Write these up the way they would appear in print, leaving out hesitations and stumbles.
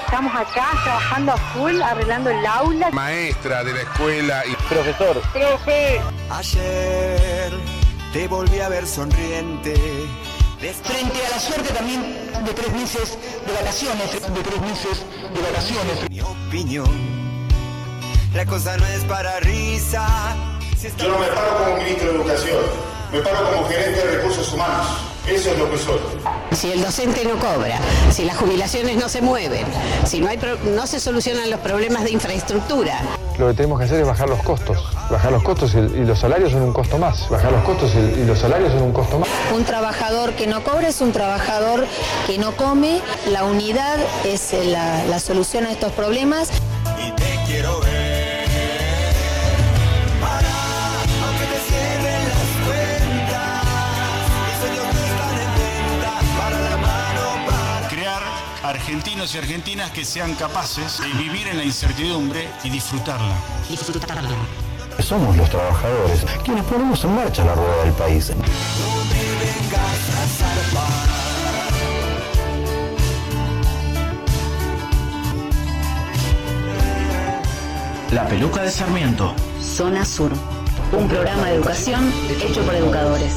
Estamos acá trabajando a full, arreglando el aula. Maestra de la escuela y profesor. ¡Profe! Ayer te volví a ver sonriente. Frente a la suerte también de 3 meses de vacaciones. Mi opinión, la cosa no es para risa. Yo no me paro como ministro de Educación, me paro como gerente de recursos humanos. Eso es lo que soy. Si el docente no cobra, si las jubilaciones no se mueven, si no se solucionan los problemas de infraestructura. Lo que tenemos que hacer es bajar los costos y los salarios son un costo más. Bajar los costos y los salarios son un costo más. Un trabajador que no cobra es un trabajador que no come. La unidad es la solución a estos problemas. Y te quiero ver. Argentinos y argentinas que sean capaces de vivir en la incertidumbre y disfrutarla. Somos los trabajadores quienes ponemos en marcha la rueda del país. La Peluca de Sarmiento. Zona Sur. Un programa de educación hecho por educadores.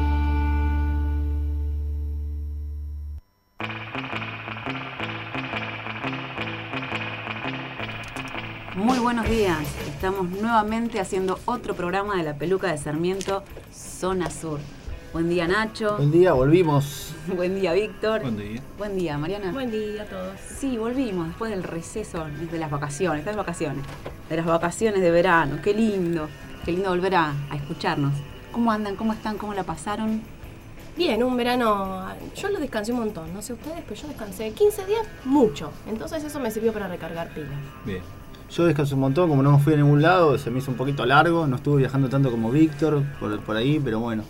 Muy buenos días, estamos nuevamente haciendo otro programa de La Peluca de Sarmiento, Zona Sur. Buen día, Nacho. Buen día, volvimos. Buen día, Víctor. Buen día. Buen día, Mariana. Buen día a todos. Sí, volvimos después del receso, de las vacaciones, de las vacaciones de verano. Qué lindo volver a escucharnos. ¿Cómo andan? ¿Cómo están? ¿Cómo la pasaron? Bien, un verano, yo lo descansé un montón, no sé ustedes, pero yo descansé 15 días, mucho. Entonces eso me sirvió para recargar pilas. Bien. Yo descansé un montón, como no me fui a ningún lado, se me hizo un poquito largo, no estuve viajando tanto como Víctor por ahí, pero bueno.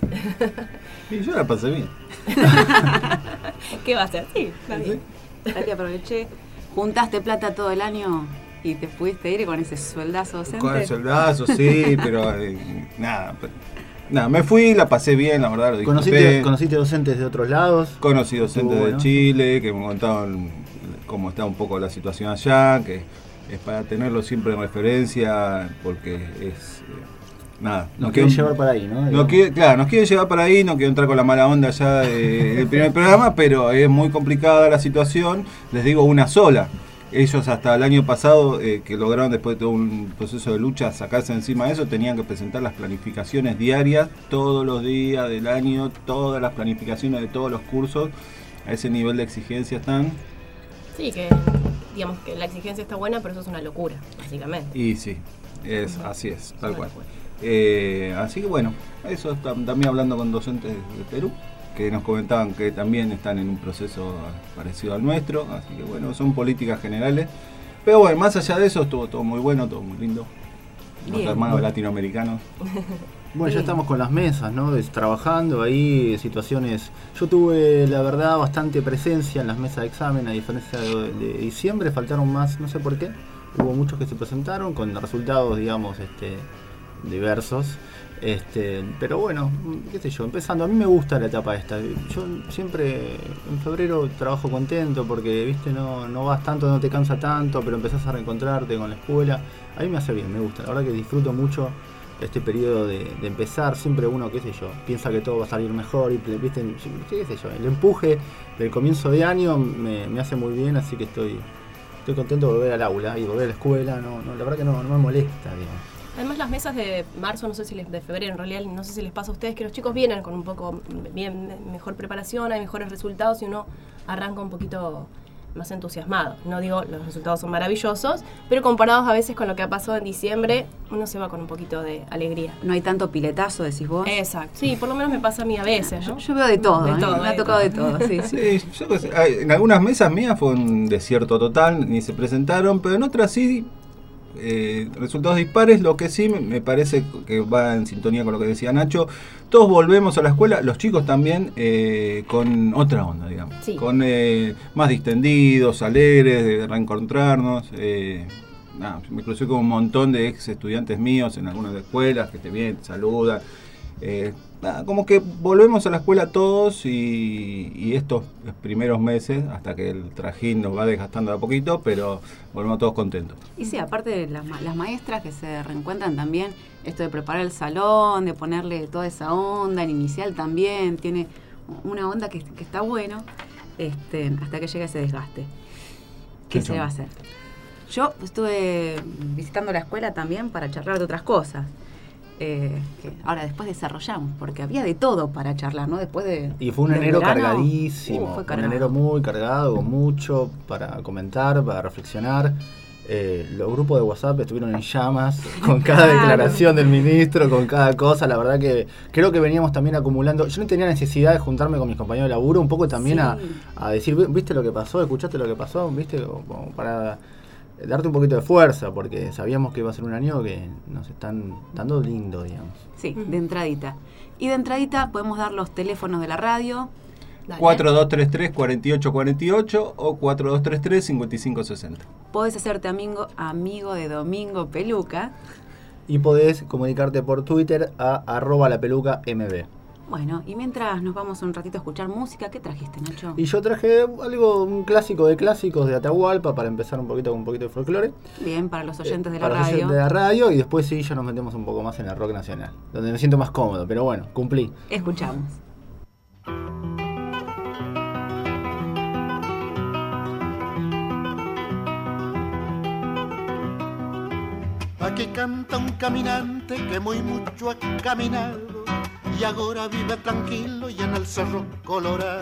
Y yo la pasé bien. ¿Qué va a hacer? Sí, está bien. Te aproveché, juntaste plata todo el año y te pudiste ir con ese sueldazo docente. Con el sueldazo, sí, pero nada, me fui, la pasé bien, la verdad, lo disfruté. ¿Conociste docentes de otros lados? Conocí docentes de Chile, que me contaban cómo está un poco la situación allá, que es para tenerlo siempre en referencia, porque es... nos quieren llevar para ahí, ¿no? Nos quieren llevar para ahí, no quiero entrar con la mala onda ya del primer programa, pero es muy complicada la situación, les digo una sola. Ellos hasta el año pasado, que lograron después de todo un proceso de lucha sacarse encima de eso, tenían que presentar las planificaciones diarias, todos los días del año, todas las planificaciones de todos los cursos, a ese nivel de exigencia están. Sí, que digamos que la exigencia está buena, pero eso es una locura, básicamente. Y sí, así es, tal cual. Así que bueno, eso también hablando con docentes de Perú, que nos comentaban que también están en un proceso parecido al nuestro, así que bueno, son políticas generales. Pero bueno, más allá de eso, estuvo todo muy bueno, todo muy lindo. Nuestros hermanos latinoamericanos. Bueno, ya estamos con las mesas, ¿no? Trabajando ahí, situaciones... Yo tuve, la verdad, bastante presencia en las mesas de examen, a diferencia de diciembre, faltaron más, no sé por qué. Hubo muchos que se presentaron con resultados, digamos, diversos. Pero bueno, qué sé yo, empezando, a mí me gusta la etapa esta. Yo siempre en febrero trabajo contento porque, viste, no vas tanto, no te cansa tanto, pero empezás a reencontrarte con la escuela. A mí me hace bien, me gusta, la verdad que disfruto mucho este periodo de empezar. Siempre uno, qué sé yo, piensa que todo va a salir mejor y, viste, qué sé yo, el empuje del comienzo de año me hace muy bien, así que estoy contento de volver al aula y volver a la escuela. La verdad que no me molesta, digamos. Además las mesas de marzo, de febrero en realidad, no sé si les pasa a ustedes que los chicos vienen con un poco mejor preparación, hay mejores resultados y uno arranca un poquito más entusiasmado. No digo, los resultados son maravillosos, pero comparados a veces con lo que ha pasado en diciembre, uno se va con un poquito de alegría. No hay tanto piletazo, decís vos. Exacto. Sí, por lo menos me pasa a mí a veces, ¿no? Yo veo de todo, me ha tocado de todo. Sí. En algunas mesas mías fue un desierto total, ni se presentaron, pero en otras sí. Resultados dispares. Lo que sí me parece que va en sintonía con lo que decía Nacho, todos volvemos a la escuela, los chicos también, con otra onda, digamos, sí. Con más distendidos, alegres de reencontrarnos. Me crucé con un montón de ex estudiantes míos en algunas escuelas que te vienen, te saludan. como que volvemos a la escuela todos y estos primeros meses, hasta que el trajín nos va desgastando de a poquito, pero volvemos todos contentos. Y sí, aparte de las maestras que se reencuentran también, esto de preparar el salón, de ponerle toda esa onda, el inicial también, tiene una onda que está bueno, hasta que llega ese desgaste. ¿Qué se va a hacer? Yo estuve visitando la escuela también para charlar de otras cosas. Que ahora después desarrollamos, porque había de todo para charlar, ¿no? Después de... Y fue un enero verano, cargadísimo, fue un enero muy cargado, con mucho para comentar, para reflexionar. Los grupos de WhatsApp estuvieron en llamas con cada declaración del ministro, con cada cosa. La verdad que creo que veníamos también acumulando. Yo no tenía necesidad de juntarme con mis compañeros de laburo, un poco también a decir, ¿viste lo que pasó? ¿Escuchaste lo que pasó? ¿Viste? Como para darte un poquito de fuerza, porque sabíamos que iba a ser un año que nos están dando lindo, digamos. Sí, de entradita. Y de entradita podemos dar los teléfonos de la radio. 4233-4848 o 4233-5560. Podés hacerte amigo de Domingo Peluca. Y podés comunicarte por Twitter a @lapelucamb. Bueno, y mientras nos vamos un ratito a escuchar música, ¿qué trajiste, Nacho? Y yo traje un clásico de clásicos de Atahualpa para empezar con un poquito de folclore. Bien, para los oyentes de la para radio. Los oyentes de la radio, y después sí, ya nos metemos un poco más en el rock nacional, donde me siento más cómodo, pero bueno, cumplí. Escuchamos. Aquí canta un caminante que muy mucho ha caminado y ahora vive tranquilo y en el Cerro Colorado.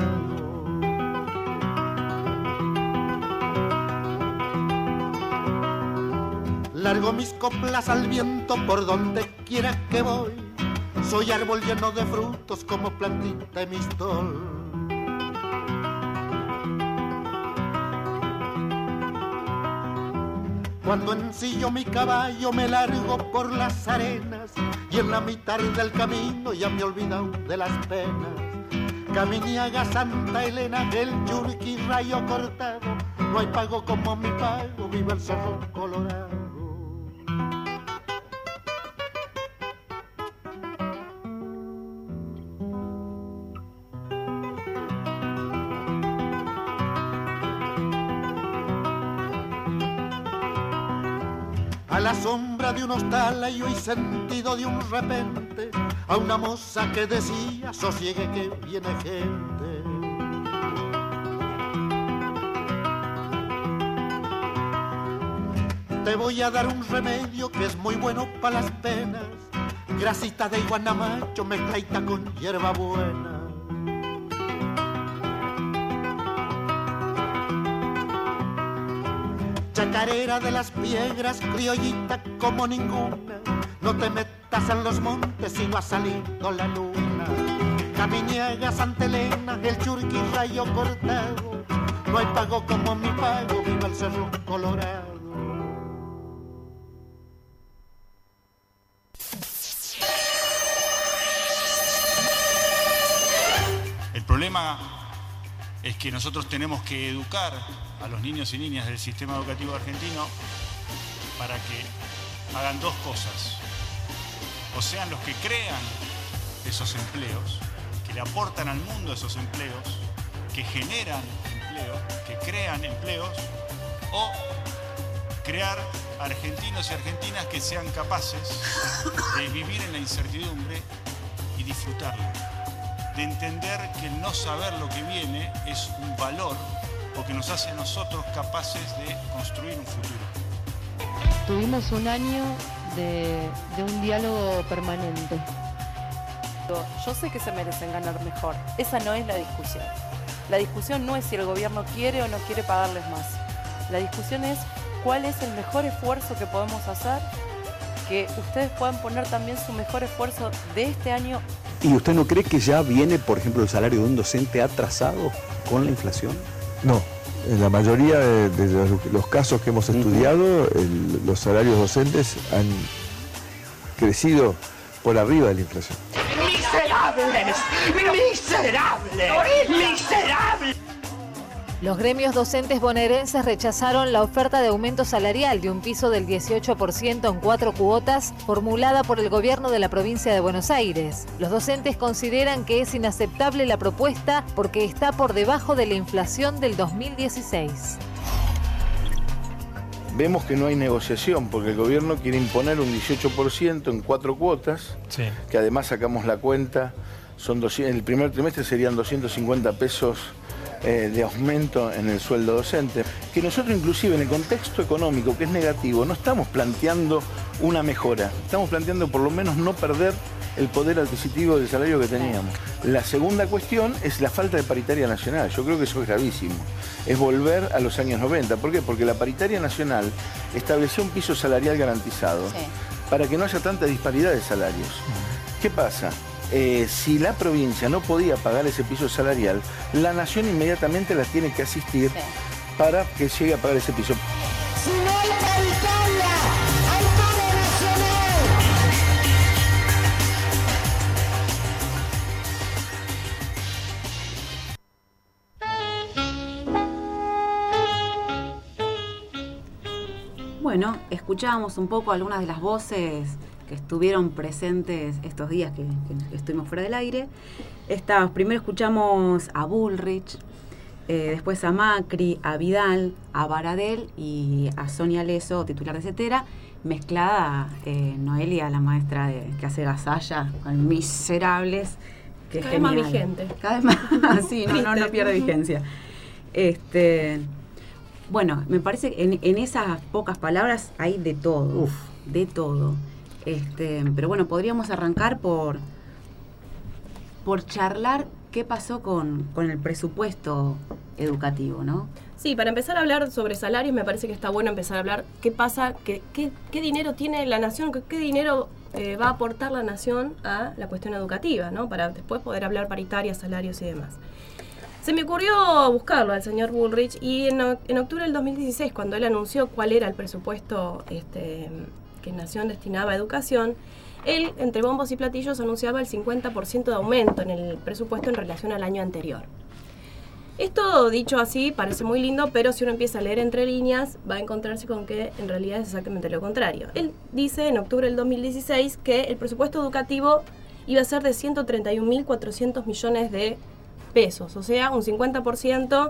Largo mis coplas al viento por donde quiera que voy. Soy árbol lleno de frutos como plantita de mistol. Cuando ensillo mi caballo me largo por las arenas y en la mitad del camino ya me he olvidado de las penas. Caminiaga, Santa Elena, el Yurqui, Rayo Cortado, no hay pago como mi pago, viva el Cerro Colorado. A la sombra de un hostal y hoy sentido de un repente a una moza que decía sosiegue que viene gente. Te voy a dar un remedio que es muy bueno para las penas, grasita de iguanamacho mezcladita con hierba buena. Chacarera de las piedras, criollita como ninguna, no te metas en los montes si no ha salido la luna. Caminiaga, Santa Elena, el Churqui, Rayo Cortado, no hay pago como mi pago, viva el Cerro Colorado. El problema es que nosotros tenemos que educar a los niños y niñas del sistema educativo argentino para que hagan dos cosas. O sean los que crean esos empleos, que le aportan al mundo esos empleos, que generan empleo, que crean empleos, o crear argentinos y argentinas que sean capaces de vivir en la incertidumbre y disfrutarlo. De entender que el no saber lo que viene es un valor porque nos hace a nosotros capaces de construir un futuro. Tuvimos un año de un diálogo permanente. Yo sé que se merecen ganar mejor. Esa no es la discusión. La discusión no es si el gobierno quiere o no quiere pagarles más. La discusión es cuál es el mejor esfuerzo que podemos hacer, que ustedes puedan poner también su mejor esfuerzo de este año. ¿Y usted no cree que ya viene, por ejemplo, el salario de un docente atrasado con la inflación? No, en la mayoría de los casos que hemos estudiado, los salarios docentes han crecido por arriba de la inflación. ¡Miserables! ¡Miserables! ¡Miserables! Los gremios docentes bonaerenses rechazaron la oferta de aumento salarial de un piso del 18% en 4 cuotas formulada por el gobierno de la provincia de Buenos Aires. Los docentes consideran que es inaceptable la propuesta porque está por debajo de la inflación del 2016. Vemos que no hay negociación porque el gobierno quiere imponer un 18% en 4 cuotas, que además sacamos la cuenta, son el primer trimestre serían 250 pesos de aumento en el sueldo docente, que nosotros inclusive en el contexto económico que es negativo no estamos planteando una mejora, estamos planteando por lo menos no perder el poder adquisitivo del salario que teníamos. La segunda cuestión es la falta de paritaria nacional, yo creo que eso es gravísimo, es volver a los años 90, ¿por qué? Porque la paritaria nacional estableció un piso salarial garantizado para que no haya tanta disparidad de salarios. ¿Qué pasa? Si la provincia no podía pagar ese piso salarial, la nación inmediatamente la tiene que asistir para que llegue a pagar ese piso. Si no hay paritaria, hay paro nacional. Bueno, escuchábamos un poco algunas de las voces que estuvieron presentes estos días que estuvimos fuera del aire. Primero escuchamos a Bullrich, después a Macri, a Vidal, a Baradel y a Sonia Leso, titular de CETERA, mezclada Noelia, la maestra que hace Gasalla, con Miserables, que cada es vez genial. más vigente. Cada vez más, sí, no pierde vigencia. Bueno, me parece que en esas pocas palabras hay de todo, de todo. Pero bueno, podríamos arrancar por charlar qué pasó con el presupuesto educativo, ¿no? Sí, para empezar a hablar sobre salarios me parece que está bueno empezar a hablar qué pasa, qué dinero tiene la nación, qué dinero va a aportar la nación a la cuestión educativa, ¿no? Para después poder hablar paritaria, salarios y demás. Se me ocurrió buscarlo al señor Bullrich y en octubre del 2016, cuando él anunció cuál era el presupuesto que Nación destinaba a educación, él, entre bombos y platillos, anunciaba el 50% de aumento en el presupuesto en relación al año anterior. Esto, dicho así, parece muy lindo, pero si uno empieza a leer entre líneas, va a encontrarse con que en realidad es exactamente lo contrario. Él dice en octubre del 2016 que el presupuesto educativo iba a ser de 131.400 millones de pesos, o sea, un 50%,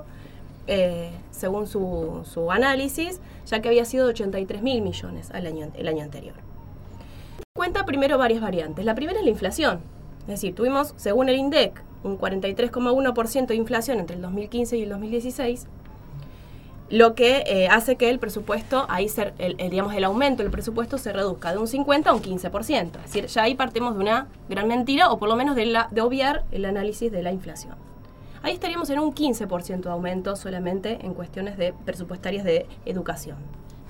según su análisis, ya que había sido de 83.000 millones el año anterior. Cuenta primero varias variantes. La primera es la inflación, es decir, tuvimos, según el INDEC, un 43,1% de inflación entre el 2015 y el 2016, lo que hace que el presupuesto, el aumento del presupuesto se reduzca de un 50 a un 15%. Es decir, ya ahí partimos de una gran mentira, o por lo menos de obviar el análisis de la inflación. Ahí estaríamos en un 15% de aumento solamente en cuestiones presupuestarias de educación.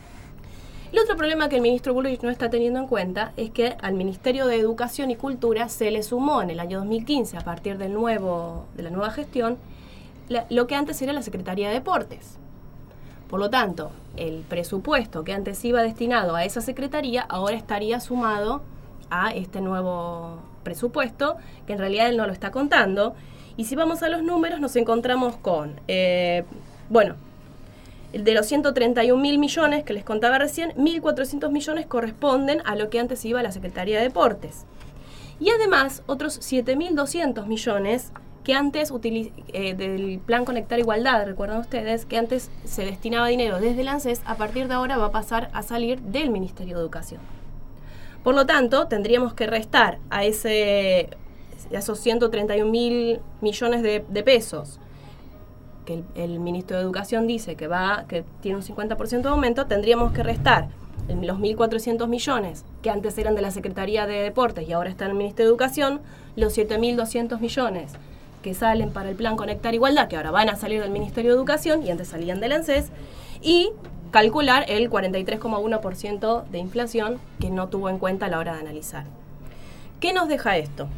El otro problema que el ministro Bullrich no está teniendo en cuenta es que al Ministerio de Educación y Cultura se le sumó en el año 2015, a partir de la nueva gestión, lo que antes era la Secretaría de Deportes. Por lo tanto, el presupuesto que antes iba destinado a esa secretaría ahora estaría sumado a este nuevo presupuesto, que en realidad él no lo está contando. Y si vamos a los números, nos encontramos con, el de los 131.000 millones que les contaba recién, 1.400 millones corresponden a lo que antes iba a la Secretaría de Deportes. Y además, otros 7.200 millones que antes, del Plan Conectar Igualdad, recuerdan ustedes, que antes se destinaba dinero desde el ANSES, a partir de ahora va a pasar a salir del Ministerio de Educación. Por lo tanto, tendríamos que restar a esos 131.000 millones de pesos que el ministro de Educación dice que tiene un 50% de aumento, tendríamos que restar los 1.400 millones que antes eran de la Secretaría de Deportes y ahora están en el Ministerio de Educación, los 7.200 millones que salen para el Plan Conectar Igualdad, que ahora van a salir del Ministerio de Educación y antes salían del ANSES, y calcular el 43,1% de inflación que no tuvo en cuenta a la hora de analizar. ¿Qué nos deja esto?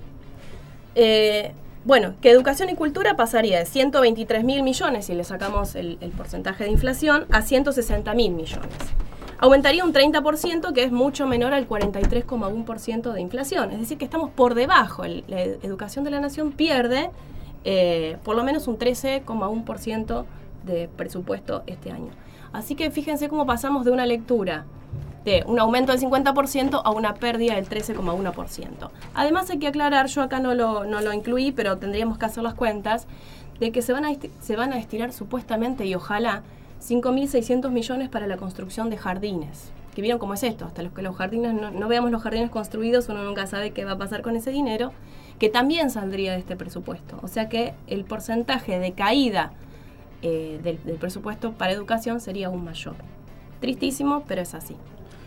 Que educación y cultura pasaría de 123.000 millones, si le sacamos el porcentaje de inflación, a 160.000 millones. Aumentaría un 30%, que es mucho menor al 43,1% de inflación. Es decir, que estamos por debajo. La educación de la nación pierde por lo menos un 13,1% de presupuesto este año. Así que fíjense cómo pasamos de una lectura de un aumento del 50% a una pérdida del 13,1%. Además hay que aclarar, yo acá no lo incluí, pero tendríamos que hacer las cuentas, de que se van a destinar supuestamente y ojalá 5.600 millones para la construcción de jardines. Que vieron cómo es esto, hasta los que los jardines no veamos los jardines construidos, uno nunca sabe qué va a pasar con ese dinero, que también saldría de este presupuesto. O sea que el porcentaje de caída del presupuesto para educación sería aún mayor. Tristísimo, pero es así.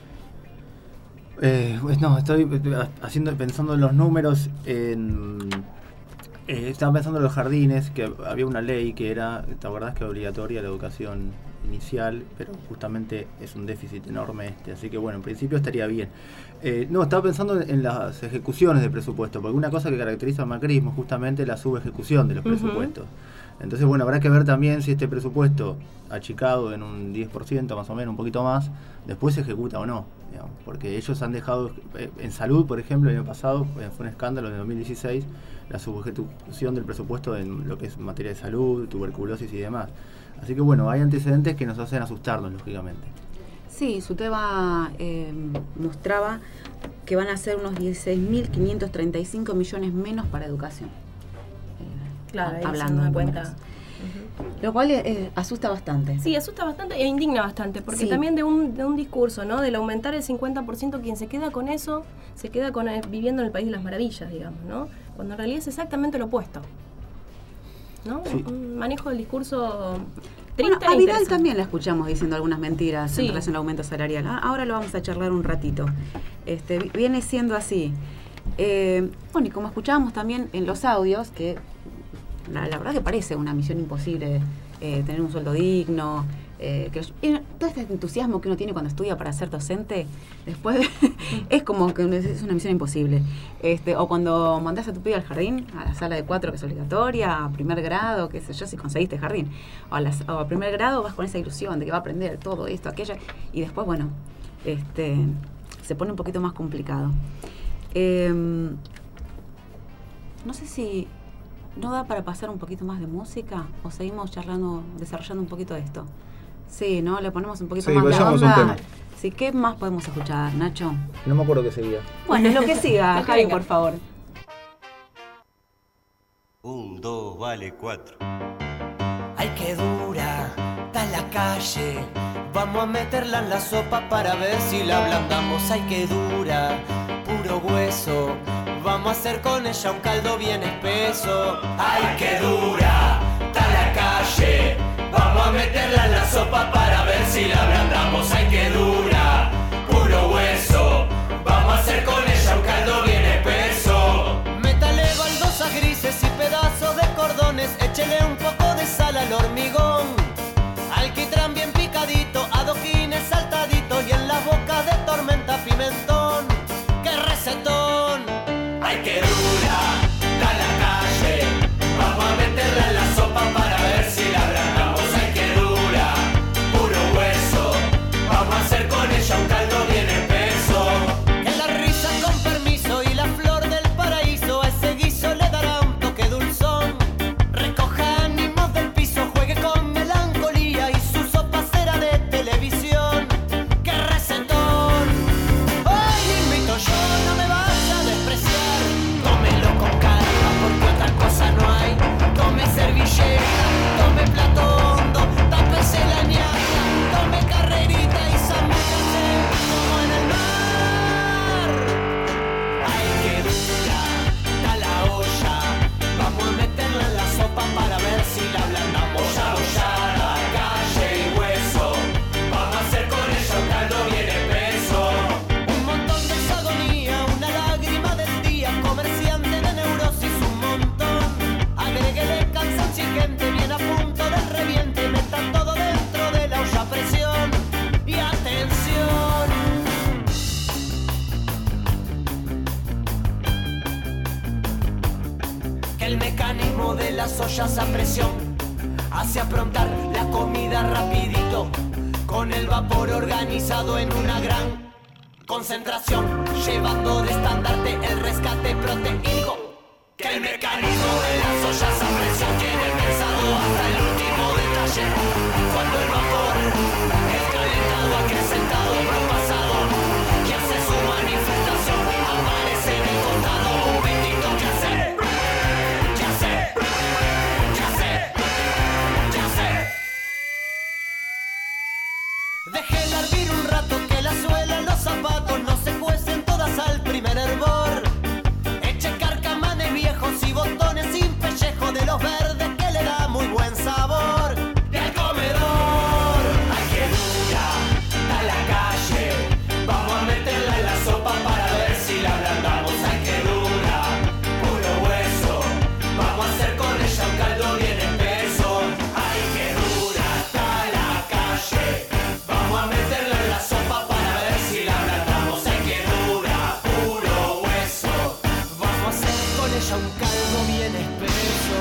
Estoy pensando en los números. Estaba pensando en los jardines, que había una ley que era, ¿te acordás que obligatoria la educación inicial? Pero justamente es un déficit enorme así que bueno, en principio estaría bien. Estaba pensando en las ejecuciones de presupuesto, porque una cosa que caracteriza al macrismo es justamente la subejecución de los presupuestos. Entonces, bueno, habrá que ver también si este presupuesto achicado en un 10% más o menos, un poquito más, después se ejecuta o no, digamos, porque ellos han dejado, en salud, por ejemplo, el año pasado fue un escándalo en 2016, la subejecución del presupuesto en lo que es materia de salud, tuberculosis y demás. Así que bueno, hay antecedentes que nos hacen asustarnos, lógicamente. Sí, Suteba mostraba que van a ser unos 16.535 millones menos para educación. Claro, hablando de cuentas. Lo cual asusta bastante. Sí, asusta bastante e indigna bastante, porque también de un discurso, ¿no? Del aumentar el 50%, quien se queda con eso, se queda con viviendo en el país de las maravillas, digamos, ¿no? Cuando en realidad es exactamente lo opuesto, ¿no? Sí. Un manejo del discurso triste. Bueno, a Vidal también la escuchamos diciendo algunas mentiras en relación al aumento salarial. Ahora lo vamos a charlar un ratito. Viene siendo así. Bueno, y como escuchábamos también en los audios, que la verdad que parece una misión imposible tener un sueldo digno, todo este entusiasmo que uno tiene cuando estudia para ser docente, después es como que es una misión imposible. O cuando mandás a tu pibe al jardín, a la sala de 4 que es obligatoria, a primer grado, qué sé yo, si conseguiste jardín, o a primer grado vas con esa ilusión de que va a aprender todo esto, aquello, y después, bueno, se pone un poquito más complicado. No sé si ¿no da para pasar un poquito más de música? ¿O seguimos charlando, desarrollando un poquito de esto? Sí, ¿no? Le ponemos un poquito más de onda. Un tema. Sí, ¿qué más podemos escuchar, Nacho? No me acuerdo qué seguía. Bueno, lo que siga, Javi, por favor. 1, 2, vale, 4. Ay, qué dura está la calle. Vamos a meterla en la sopa para ver si la ablandamos. Ay, qué dura, puro hueso. Vamos a hacer con ella un caldo bien espeso. Ay, qué dura está la calle. Vamos a meterla en la sopa para ver si la ablandamos. Ay, qué dura, puro hueso. Vamos a hacer con ella un caldo bien espeso. Métale baldosas grises y pedazos de cordones. Échele un poco de sal al hormigón. Alquitrán bien picadito, adoquines saltaditos y en las bocas de tormenta pimentón. ¡Qué recetón! ¡Ay, qué dura está la calle! Vamos a meterla en la sopa para ver si la ablandamos. ¡Ay, qué dura! Puro hueso. Vamos a hacer con ella un caldo bien espeso. Que la risa con permiso y la flor del paraíso a ese guiso le dará un toque dulzón. Recoja ánimos del piso, juegue con melancolía y su sopa será de televisión. ¡Qué recetón! Hoy invito yo, no me vaya a despreciar. Tómelo con calma porque otra cosa no hay. Tome servilleta, tome plato hondo, tápese la ñata, tome carrerita y zambúllase como en el mar. Ay, qué dura está la olla. Vamos a meterla en la sopa para ver si la ablandamos. Olla, calle y hueso. Vamos a hacer con ella un caldo bien espeso. Un montón de agonía, una lágrima del día, comerciante de neurosis, un montón. Agréguele cansancio y gente bien a punto de reviente, meta todo dentro de la olla a presión. Y atención. Que el mecanismo de las ollas a presión hace aprontar la comida rapidito, con el vapor organizado en una gran concentración, llevando de estandarte el rescate proteínico. Que el mecanismo de las ollas a presión tiene pensado hasta el último detalle. Cuando el vapor es calentado, acrecentado, propasado, que hace su manifestación, aparece en el contado un bendito que hace, que hace, que hace, que hace. Déjenla hervir un rato, que la suela en los zapatos no se cuecen todas al primer hervor. Eche carcamanes viejos y botones sin pellejo de los verdes que le da muy buen sabor. Y al comedor, ay que dura, a la calle, vamos a meterla en la sopa para ver si la ablandamos. Ay que dura, puro hueso, vamos a hacer con ella un caldo bien espeso. Ay que dura, hasta la calle, vamos a meterla en la sopa para ver si la ablandamos. Ay que dura, puro hueso, vamos a hacer con ella un caldo bien espeso.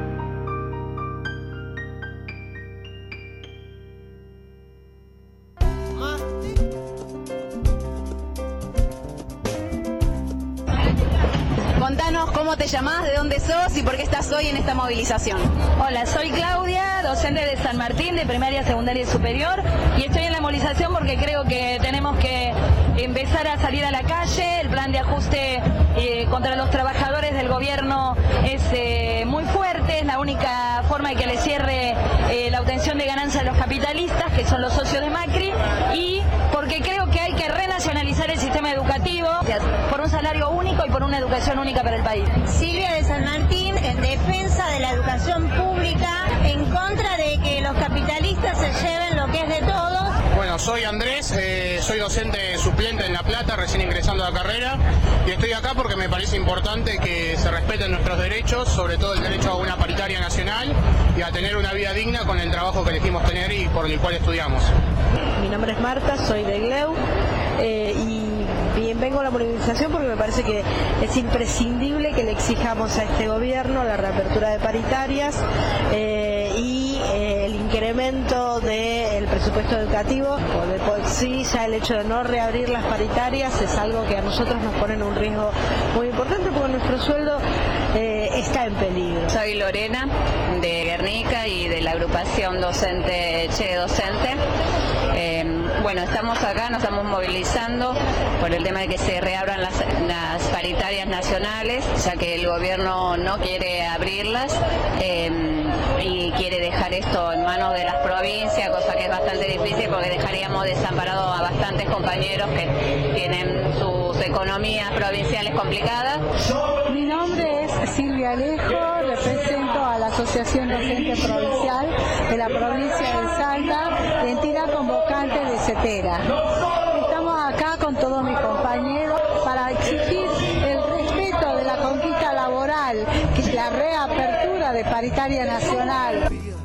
Contanos cómo te llamás, de dónde sos y por qué estás hoy en esta movilización. Hola, soy Claudia, docente de San Martín, de primaria, secundaria y superior, y estoy en la movilización porque creo que tenemos que empezar a salir a la calle. El plan de ajuste contra los trabajadores del gobierno es muy fuerte, es la única forma de que le cierre la obtención de ganancias a los capitalistas, que son los socios de Macri, y porque creo que hay que renacionalizar el sistema educativo por un salario único y por una educación única para el país. Silvia de San Martín, en defensa de la educación pública, en contra de que los capitalistas se lleven lo que es de todos. Bueno, soy Andrés, soy docente suplente en La Plata, recién ingresando a la carrera, y estoy acá porque me parece importante que se respeten nuestros derechos, sobre todo el derecho a una paritaria nacional y a tener una vida digna con el trabajo que elegimos tener y por el cual estudiamos. Mi nombre es Marta, soy de Gleu, y vengo a la movilización porque me parece que es imprescindible que le exijamos a este gobierno la reapertura de paritarias y el incremento del presupuesto educativo. De por sí, ya el hecho de no reabrir las paritarias es algo que a nosotros nos pone en un riesgo muy importante porque nuestro sueldo está en peligro. Soy Lorena, de Guernica y de la agrupación docente Che Docente. Bueno, estamos acá, nos estamos movilizando por el tema de que se reabran las paritarias nacionales, ya que el gobierno no quiere abrirlas y quiere dejar esto en manos de las provincias, cosa que es bastante difícil porque dejaríamos desamparados a bastantes compañeros que tienen sus economías provinciales complicadas. Mi nombre es Silvia Alejo, represento a la Asociación Docente Provincial de la provincia de Salta, entidad convocante de CETERA. Estamos acá con todos mis compañeros para exigir el respeto de la conquista laboral, que es la reapertura de paritaria nacional.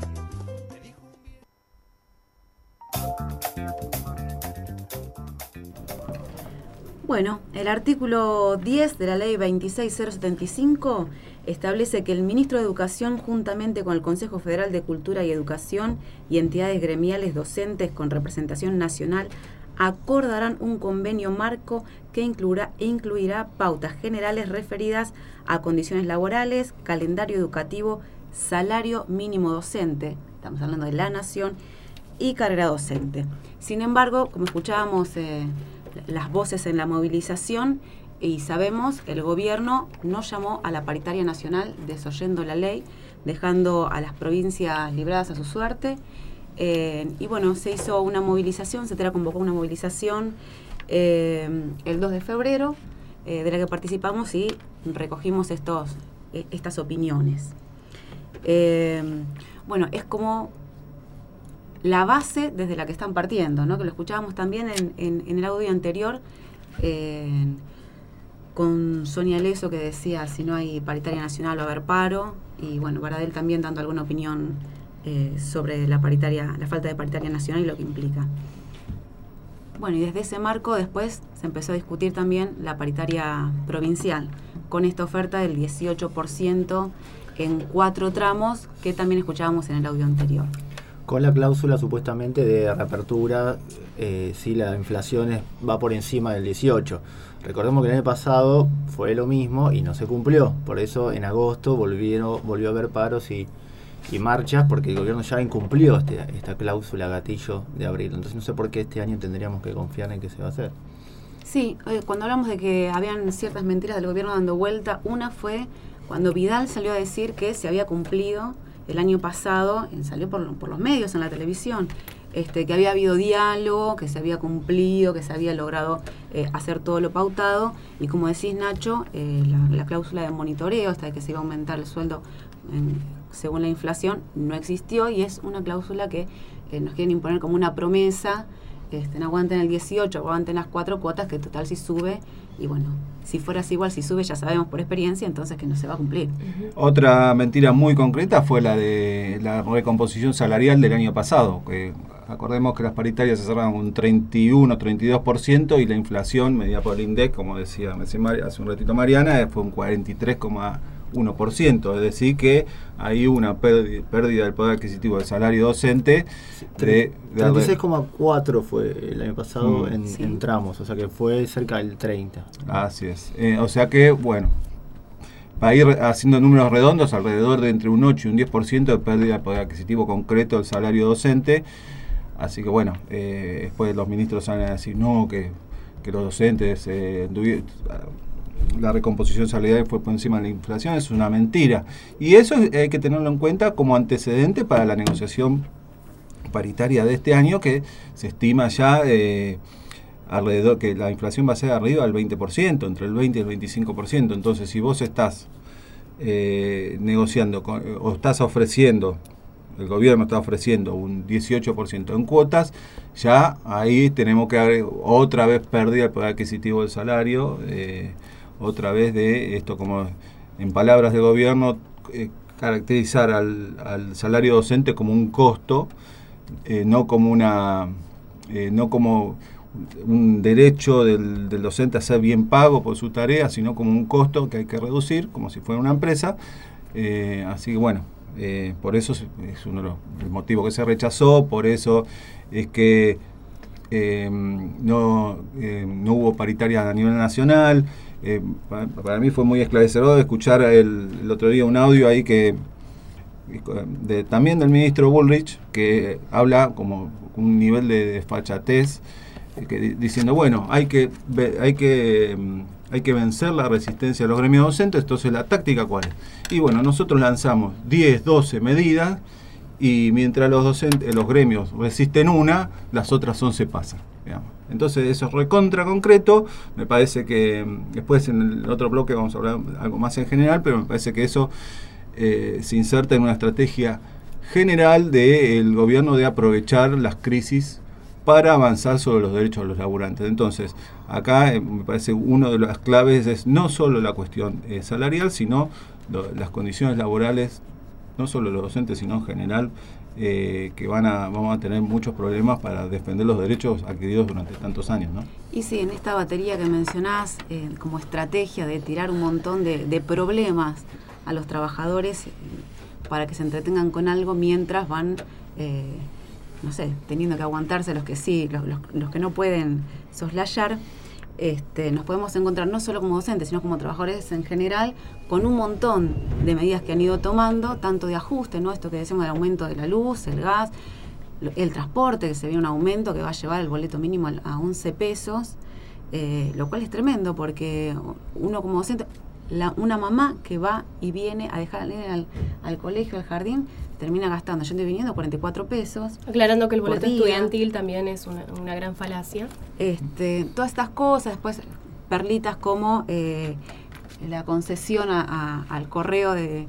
Bueno, el artículo 10 de la ley 26075 establece que el ministro de Educación, juntamente con el Consejo Federal de Cultura y Educación y entidades gremiales docentes con representación nacional, acordarán un convenio marco que incluirá pautas generales referidas a condiciones laborales, calendario educativo, salario mínimo docente, estamos hablando de la Nación, y carrera docente. Sin embargo, como escuchábamos las voces en la movilización, y sabemos, el gobierno no llamó a la paritaria nacional, desoyendo la ley, dejando a las provincias libradas a su suerte. Y bueno, se hizo una movilización, CETERA convocó una movilización el 2 de febrero, de la que participamos y recogimos estas opiniones. Bueno, es como la base desde la que están partiendo, ¿no? Que lo escuchábamos también en el audio anterior, con Sonia Leso, que decía si no hay paritaria nacional va a haber paro, y bueno, Baradel también dando alguna opinión sobre la falta de paritaria nacional y lo que implica. Bueno, y desde ese marco después se empezó a discutir también la paritaria provincial, con esta oferta del 18% en 4 tramos, que también escuchábamos en el audio anterior. Con la cláusula supuestamente de reapertura, si la inflación va por encima del 18%. Recordemos que el año pasado fue lo mismo y no se cumplió. Por eso en agosto volvió a haber paros y marchas, porque el gobierno ya incumplió esta cláusula gatillo de abril. Entonces no sé por qué este año tendríamos que confiar en que se va a hacer. Sí, cuando hablamos de que habían ciertas mentiras del gobierno dando vuelta, una fue cuando Vidal salió a decir que se había cumplido el año pasado, salió por los medios, en la televisión, que había habido diálogo, que se había cumplido, que se había logrado hacer todo lo pautado, y como decís, Nacho, la cláusula de monitoreo, hasta que se iba a aumentar el sueldo según la inflación, no existió, y es una cláusula que nos quieren imponer como una promesa. No aguanten el 18, aguanten las 4 cuotas, que total si sube, y bueno, si fuera así igual, si sube ya sabemos por experiencia, entonces que no se va a cumplir. Otra mentira muy concreta fue la de la recomposición salarial del año pasado, que acordemos que las paritarias se cerraron un 31-32% y la inflación medida por el INDEC, como decía hace un ratito Mariana, fue un 43,1%, es decir que hay una pérdida del poder adquisitivo del salario docente. 36,4 fue el año pasado en tramos, o sea que fue cerca del 30. Así es, o sea que bueno, para ir haciendo números redondos, alrededor de entre un 8 y un 10% de pérdida del poder adquisitivo concreto del salario docente. Así que bueno, después los ministros van a decir no, que los docentes la recomposición salarial fue por encima de la inflación. Es una mentira, y eso hay que tenerlo en cuenta como antecedente para la negociación paritaria de este año, que se estima ya alrededor que la inflación va a ser arriba del 20%, entre el 20 y el 25%. Entonces, si vos estás negociando o estás ofreciendo, el gobierno está ofreciendo un 18% en cuotas, ya ahí tenemos que dar otra vez pérdida del poder adquisitivo del salario, otra vez de esto, como en palabras del gobierno, caracterizar al salario docente como un costo, no como un derecho del docente a ser bien pago por su tarea, sino como un costo que hay que reducir, como si fuera una empresa. Así que bueno, por eso es uno de los motivos que se rechazó, por eso es que no hubo paritaria a nivel nacional. Para mí fue muy esclarecedor escuchar el otro día un audio ahí también del ministro Bullrich, que habla como un nivel de desfachatez, diciendo bueno, hay que vencer la resistencia de los gremios docentes. Entonces, ¿la táctica cuál es? Y bueno, nosotros lanzamos 10, 12 medidas, y mientras los gremios resisten una, las otras 11 pasan, digamos. Entonces, eso es recontra concreto. Me parece que después en el otro bloque vamos a hablar algo más en general, pero me parece que eso se inserta en una estrategia general del gobierno de aprovechar las crisis para avanzar sobre los derechos de los laburantes. Entonces, acá me parece una de las claves es no solo la cuestión salarial, sino las condiciones laborales, no solo los docentes, sino en general, que vamos a tener muchos problemas para defender los derechos adquiridos durante tantos años, ¿no? Y sí, en esta batería que mencionás, como estrategia de tirar un montón de problemas a los trabajadores para que se entretengan con algo mientras van, no sé, teniendo que aguantarse los que sí, los que no pueden soslayar. Nos podemos encontrar no solo como docentes, sino como trabajadores en general, con un montón de medidas que han ido tomando, tanto de ajuste, ¿no? Esto que decimos del aumento de la luz, el gas, el transporte, que se ve un aumento que va a llevar el boleto mínimo a 11 pesos, lo cual es tremendo, porque uno como docente, una mamá que va y viene a dejar al colegio, al jardín, termina gastando, yendo y viniendo, 44 pesos. Aclarando que el boleto estudiantil también es una gran falacia. Todas estas cosas, después perlitas como la concesión al correo de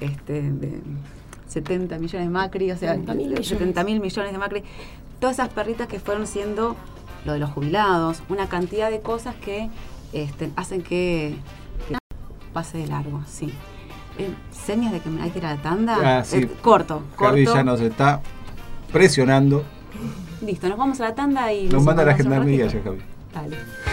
70 millones de Macri, o sea, 70.000 millones de Macri. Todas esas perlitas que fueron siendo lo de los jubilados, una cantidad de cosas que hacen que pase de largo, sí. Señas de que me hay que ir a la tanda. Sí. Corto. Javi ya nos está presionando. Listo, nos vamos a la tanda y nos manda la gendarmería ya, Javi. Dale.